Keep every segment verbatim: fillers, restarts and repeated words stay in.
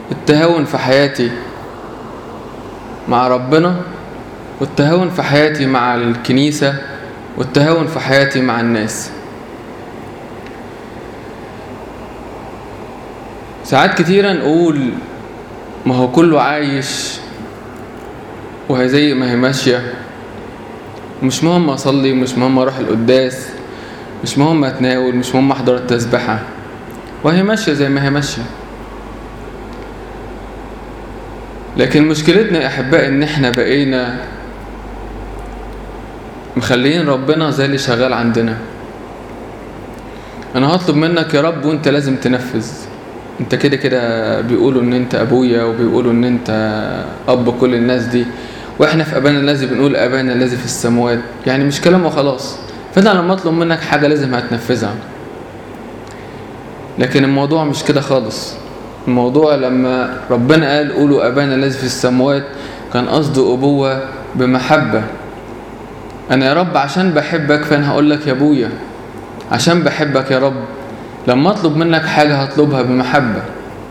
التهاون في حياتي مع ربنا، والتهاون في حياتي مع الكنيسة، والتهاون في حياتي مع الناس. ساعات كتيرة نقول ما هو كله عايش وهي زي ما هي ماشية، مش مهم أصلي، مش مهم أروح القداس، مش مهم أتناول، مش مهم أحضر التسبحة، وهي ماشية زي ما هي ماشية. لكن مشكلتنا يا أحباء إن إحنا بقينا مخليين ربنا زي اللي شغال عندنا. أنا هطلب منك يا رب وإنت لازم تنفذ. انت كده كده بيقولوا ان انت ابويا، وبيقولوا ان انت اب كل الناس دي، واحنا في ابانا الذي بنقول ابانا الذي في السماوات، يعني مش كلام وخلاص. فانا لما اطلب منك حاجه لازم هتنفذها. لكن الموضوع مش كده خالص. الموضوع لما ربنا قال قولوا ابانا الذي في السماوات، كان قصده ابوه بمحبه. انا يا رب عشان بحبك فانا هقول لك يا ابويا، عشان بحبك يا رب لما اطلب منك حاجة هطلبها بمحبة.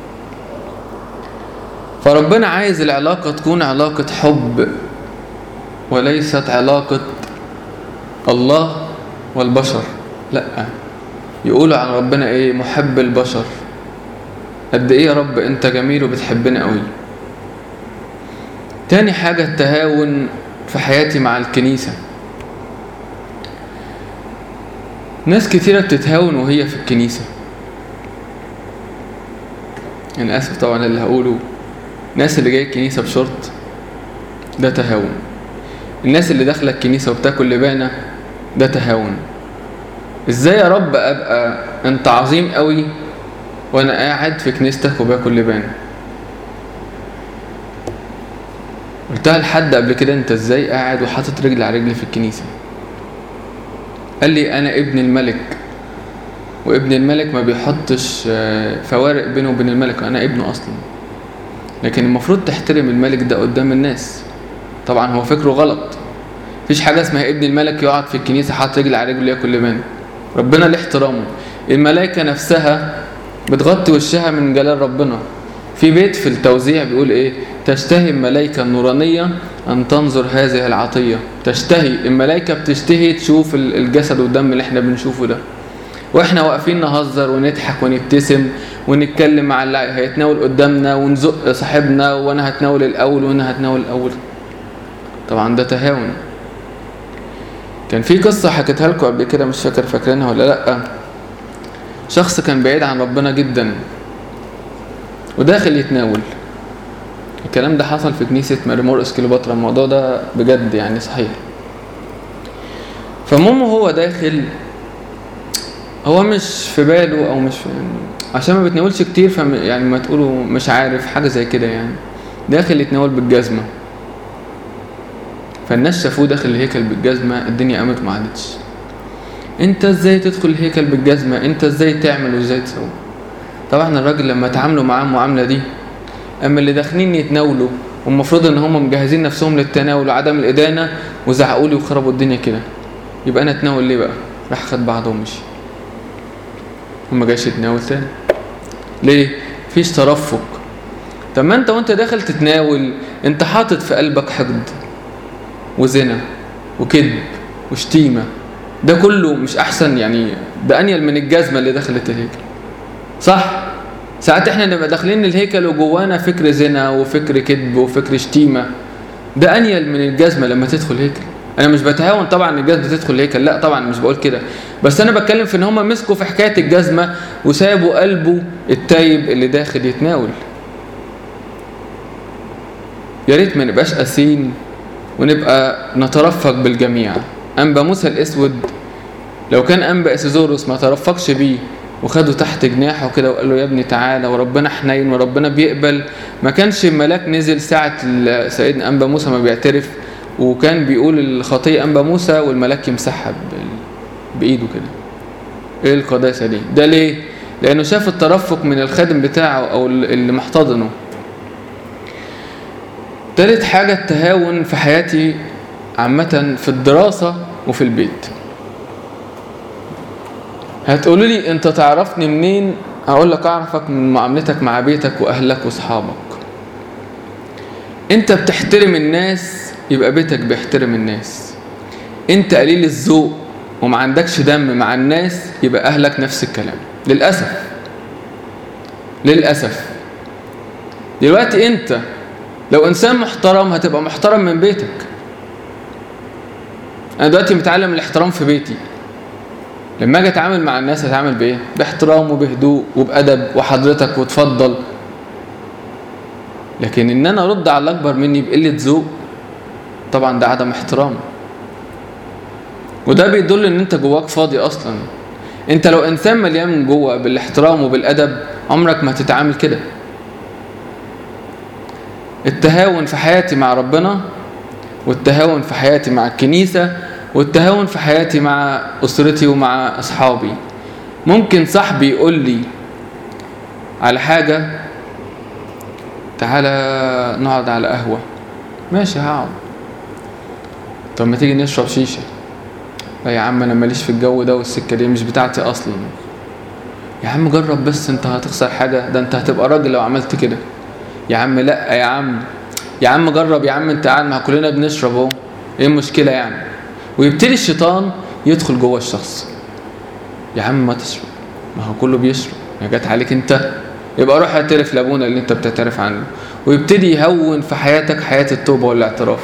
فربنا عايز العلاقة تكون علاقة حب، وليست علاقة الله والبشر. لا، يقولوا عن ربنا ايه؟ محب البشر. قد ايه يا رب انت جميل وبتحبنا قوي. تاني حاجة التهاون في حياتي مع الكنيسة. ناس كتيرة بتتهاون وهي في الكنيسة. أنا آسف طبعا اللي هقوله، الناس اللي جاية الكنيسة بشرط ده تهاون. الناس اللي داخلة الكنيسة وبتاكل لبانة ده تهاون. ازاي يا رب ابقى انت عظيم قوي وانا قاعد في كنيستك وباكل لبانة؟ قلتها لحد قبل كده، انت ازاي قاعد وحاطط رجل على رجل في الكنيسة؟ قال لي انا ابن الملك، وابن الملك ما بيحطش فوارق بينه وبين الملك، انا ابنه اصلا. لكن المفروض تحترم الملك ده قدام الناس. طبعا هو فكره غلط. مفيش حاجه اسمها ابن الملك يقعد في الكنيسه حاطط رجل على رجل ياكل لبان. ربنا له احترامه. الملائكه نفسها بتغطي وشها من جلال ربنا. في بيت في التوزيع بيقول ايه؟ تشتهي الملائكه النورانيه ان تنظر هذه العطيه. تشتهي الملائكه، بتشتهي تشوف الجسد والدم اللي احنا بنشوفه ده، واحنا واقفين نهزر ونضحك ونبتسم ونتكلم مع اللي هيتناول قدامنا ونزق صاحبنا، وانا هتناول الاول وانا هتناول الاول. طبعا ده تهاون. كان في قصه حكيتها لكم قبل كده، مش فاكر فاكرينها ولا لا. شخص كان بعيد عن ربنا جدا وداخل يتناول. الكلام ده حصل في كنيسه ماري مرقس كليوباترا. الموضوع ده بجد يعني صحيح. فالمهم هو داخل، هو مش في باله او مش في يعني عشان ما بتناولش كتير، فم يعني ما تقولوا مش عارف حاجه زي كده، يعني داخل يتناول بالجزمه. فالناس شافوه داخل الهيكل بالجزمه، الدنيا قامت ما عادتش. انت ازاي تدخل الهيكل بالجزمه؟ انت ازاي تعمل وازاي تسوي؟ طبعا الراجل لما تعاملوا معاه المعامله دي، اما اللي داخلين يتناولوا والمفروض ان هم مجهزين نفسهم للتناول وعدم الادانه، وزعقوا لي وخربوا الدنيا كده، يبقى انا اتناول ليه بقى؟ راح خد بعضه ومشي. وما جاش يتناول تاني. ليه؟ فيش ترفق. طب ما انت وانت داخل تتناول انت حاطط في قلبك حقد وزنا وكذب وشتيمه. ده كله مش احسن؟ يعني ده انيل من الجزمه اللي دخلت الهيكل، صح؟ ساعات احنا نبقى داخلين الهيكل وجوانا فكر زنا وفكر كذب وفكر شتيمه. ده انيل من الجزمه لما تدخل الهيكل. انا مش بتهاون طبعا الجزمه تدخل الهيكل، لا طبعا مش بقول كده، بس انا بتكلم في ان هم مسكوا في حكايه الجزمه وسابوا قلبه التايب اللي داخل يتناول. يا ريت ما نبقاش قاسين ونبقى نترفق بالجميع. انبا موسى الاسود لو كان انبا اسيزوروس ما ترفقش بيه وخده تحت جناحه كده وقال له يا ابني تعالى وربنا حنين وربنا بيقبل، ما كانش الملاك نزل ساعه سيدنا انبا موسى ما بيعترف وكان بيقول الخطيه انبا موسى والملاك يمسحها بايده كده. ايه القداسه دي؟ ده ليه؟ لانه شاف الترفق من الخادم بتاعه او اللي محتضنه. ثالث حاجه التهاون في حياتي عامه في الدراسه وفي البيت. هتقولوا لي انت تعرفني منين هقول لك اعرفك من معاملتك مع بيتك واهلك واصحابك. انت بتحترم الناس يبقى بيتك بيحترم الناس. انت قليل الذوق وما عندكش دم مع الناس يبقى اهلك نفس الكلام. للاسف للاسف دلوقتي انت لو انسان محترم هتبقى محترم من بيتك. انا دلوقتي متعلم الاحترام في بيتي، لما اجي اتعامل مع الناس هتعامل بايه؟ باحترام وبهدوء وبادب وحضرتك وتفضل. لكن ان انا ارد على الاكبر مني بقله ذوق، طبعا ده عدم احترام، وده بيدل ان انت جواك فاضي اصلا. انت لو انسان مليان من جوه بالاحترام وبالادب عمرك ما هتتعامل كده. التهاون في حياتي مع ربنا، والتهاون في حياتي مع الكنيسة، والتهاون في حياتي مع أسرتي ومع أصحابي. ممكن صاحبي يقول لي على حاجة، تعالى نقعد على قهوة، ماشي هقعد. طب ما تيجي نشرب شيشة؟ لا يا عم انا ماليش في الجو ده والسكة دي مش بتاعتي اصلا. يا عم جرب بس، انت هتخسر حاجة؟ ده انت هتبقى راجل لو عملت كده. يا عم لا يا عم، يا عم جرب يا عم، انت قاعد مع كلنا بنشرب اهو، ايه المشكلة يعني؟ ويبتدي الشيطان يدخل جوه الشخص. يا عم ما تشرب، ما هو كله بيشرب، يا جت عليك انت، يبقى روح اعترف لابونا اللي انت بتعترف عنه. ويبتدي يهون في حياتك حياة التوبة والاعتراف.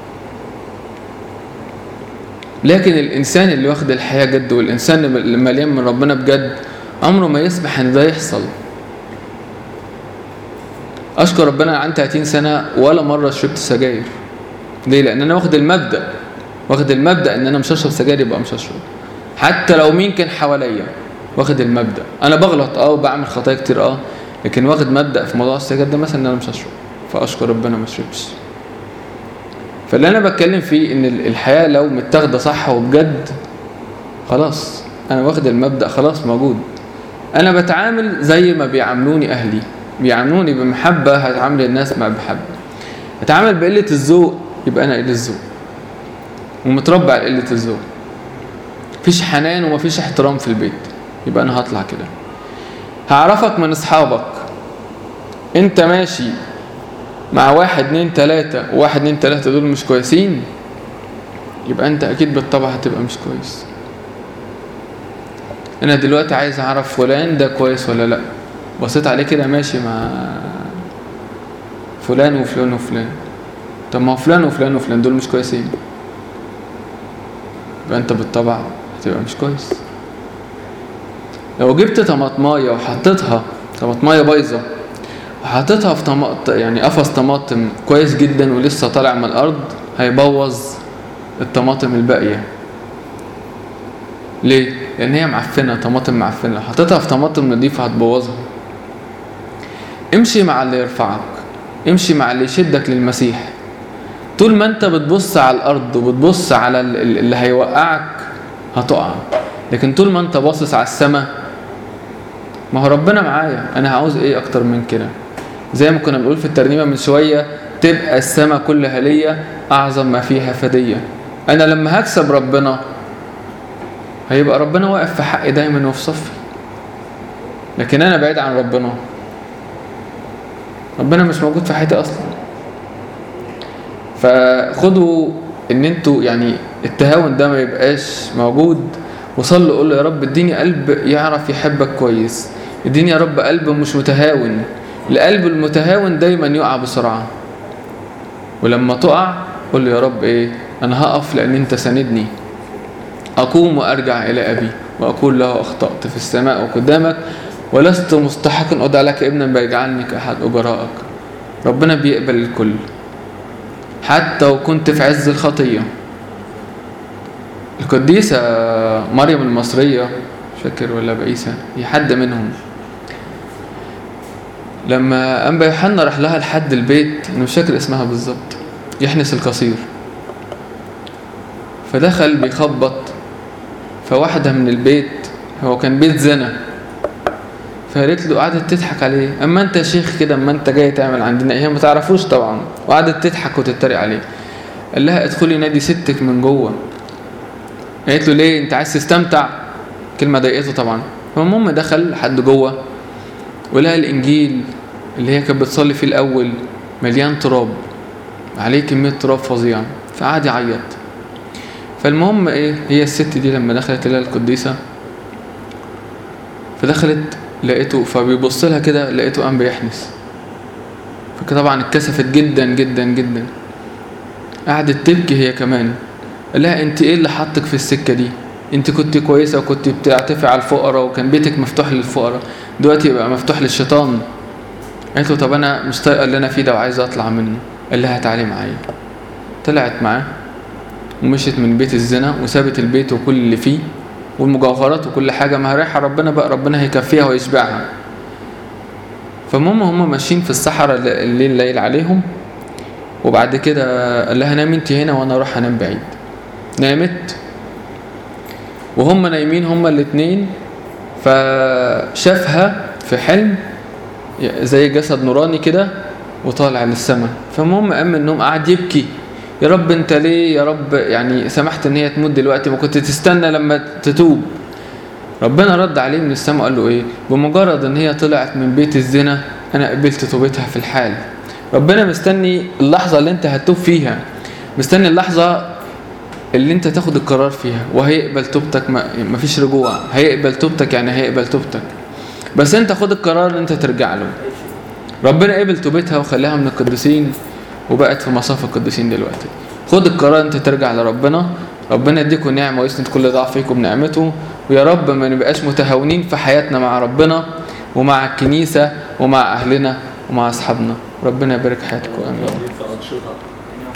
لكن الانسان اللي واخد الحياة جد والانسان اللي مليان من ربنا بجد عمره ما يسمح ان ده يحصل. اشكر ربنا عن ثلاثين سنة ولا مرة شربت سجاير. ليه؟ لان انا واخد المبدأ واخد المبدأ ان انا مش هشرب سجاير يبقى مش هشرب، حتى لو مين كان حواليا. واخد المبدأ، انا بغلط اه وبعمل خطايا كتير اه، لكن واخد مبدأ في موضوع السجاير ده مثلا ان انا مش هشرب، فاشكر ربنا ما شربتش. فاللي انا بتكلم فيه ان الحياة لو متاخده صح وبجد خلاص انا واخد المبدأ خلاص موجود. انا بتعامل زي ما بيعاملوني اهلي، بيعاملوني بمحبة هتعامل الناس مع بحبة. اتعامل بقلة الذوق يبقى انا قلة الذوق ومتربع على قلة الذوق. مفيش حنان ومفيش احترام في البيت يبقى انا هطلع كده. هعرفك من اصحابك، انت ماشي مع واحد اتنين تلاتة وواحد اتنين تلاتة دول مش كويسين، يبقى انت اكيد بالطبع هتبقى مش كويس. انا دلوقتي عايز اعرف فلان ده كويس ولا لا، بصيت عليه كده ماشي مع فلان وفلان وفلان، طب ما هو فلان وفلان وفلان دول مش كويسين، يبقى انت بالطبع هتبقى مش كويس. لو جبت طماطمايه وحطيتها طماطمايه بايظه وحطيتها في طماط يعني قفص طماطم كويس جدا ولسه طالع من الارض، هيبوظ الطماطم الباقيه. ليه؟ لان هي معفنه، طماطم معفنه، لو حطيتها في طماطم نظيفه هتبوظها. امشي مع اللي يرفعك، امشي مع اللي يشدك للمسيح. طول ما انت بتبص على الارض وبتبص على اللي هيوقعك هتقع، لكن طول ما انت باصص على السماء، ما هو ربنا معايا، انا عاوز ايه اكتر من كده؟ زي ما كنا بنقول في الترنيمه من شويه، تبقى السماء كلها ليا اعظم ما فيها فديه. انا لما هكسب ربنا هيبقى ربنا واقف في حقي دايما وفي صفي، لكن انا بعيد عن ربنا، ربنا مش موجود في حياتي اصلا. فخدوا ان انتوا يعني التهاون ده ما يبقاش موجود، وصلوا قول له يا رب اديني قلب يعرف يحبك كويس، اديني يا رب قلب مش متهاون. القلب المتهاون دايما يقع بسرعة، ولما تقع قول له يا رب ايه، انا هقف لان انت ساندني، اقوم وارجع الى ابي واقول له اخطأت في السماء وقدامك ولست مستحقا ادعى لك ابنا بيجعلني كاحد اجرائك. ربنا بيقبل الكل حتى وكنت في عز الخطية. القديسة مريم المصرية مش فاكر ولا بقيسة، هي حد منهم، لما أنبا يوحنا راح لها لحد البيت، أنا مش فاكر اسمها بالظبط، يحنس القصير، فدخل بيخبط، فواحدة من البيت، هو كان بيت زنا، فقالت له، قعدت تضحك عليه، اما انت شيخ كده، اما انت جاي تعمل عندنا ايه، ما تعرفوش طبعا، وقعدت تضحك وتتريق عليه. قال لها ادخلي نادي ستك من جوه. قالت له ليه، انت عايز تستمتع؟ كلمه ضايقته طبعا. فالمهم دخل لحد جوه، ولها الإنجيل اللي هي كانت بتصلي فيه الأول مليان تراب، عليه كمية تراب فظيعة، فقعد يعيط. فالمهم ايه، هي الست دي لما دخلت لها القديسة، فدخلت لقيته، فبيبص لها كده لقيته قام بيحنس، فطبعا اتكسفت جدا جدا جدا، قعدت تبكي هي كمان. قال لها انت ايه اللي حطك في السكة دي؟ انت كنت كويسة وكنت بتعتفي على الفقراء وكان بيتك مفتوح للفقراء، دلوقتي يبقى مفتوح للشيطان. قالت له طب انا مش طايقه اللي انا فيه ده وعايزه اطلع منه. قال لها تعالي معايا. طلعت معاه ومشيت من بيت الزنا وسابت البيت وكل اللي فيه والمجوهرات وكل حاجه، ما رايحه ربنا بقى، ربنا هيكفيها ويشبعها. فالمهم هم ماشيين في الصحراء الليل ليل عليهم، وبعد كده قال لها نامي انت هنا وانا اروح انام بعيد. نامت وهم نايمين هما الاثنين، فشافها في حلم زي جسد نوراني كده وطالع للسماء. فالمهم قام من النوم قعد يبكي، يا رب انت ليه يا رب يعني سمحت ان هي تموت دلوقتي، ما كنت تستنى لما تتوب. ربنا رد عليه من السماء قال له ايه، بمجرد ان هي طلعت من بيت الزنا انا قبلت توبتها في الحال. ربنا مستني اللحظة اللي انت هتتوب فيها، مستني اللحظة اللي انت تاخد القرار فيها، وهيقبل توبتك. ما فيش رجوع، هيقبل توبتك يعني هيقبل توبتك، بس انت خد القرار ان انت ترجع له. ربنا قبل توبتها وخلاها من القديسين وبقت في مصاف القديسين دلوقتي. خد القرار انت ترجع لربنا، ربنا يديكم نعمة ويسند كل ضعف فيكم بنعمته، ويا رب ما نبقاش متهاونين في حياتنا مع ربنا ومع الكنيسة ومع أهلنا ومع أصحابنا. ربنا يبارك حياتكم. آمين.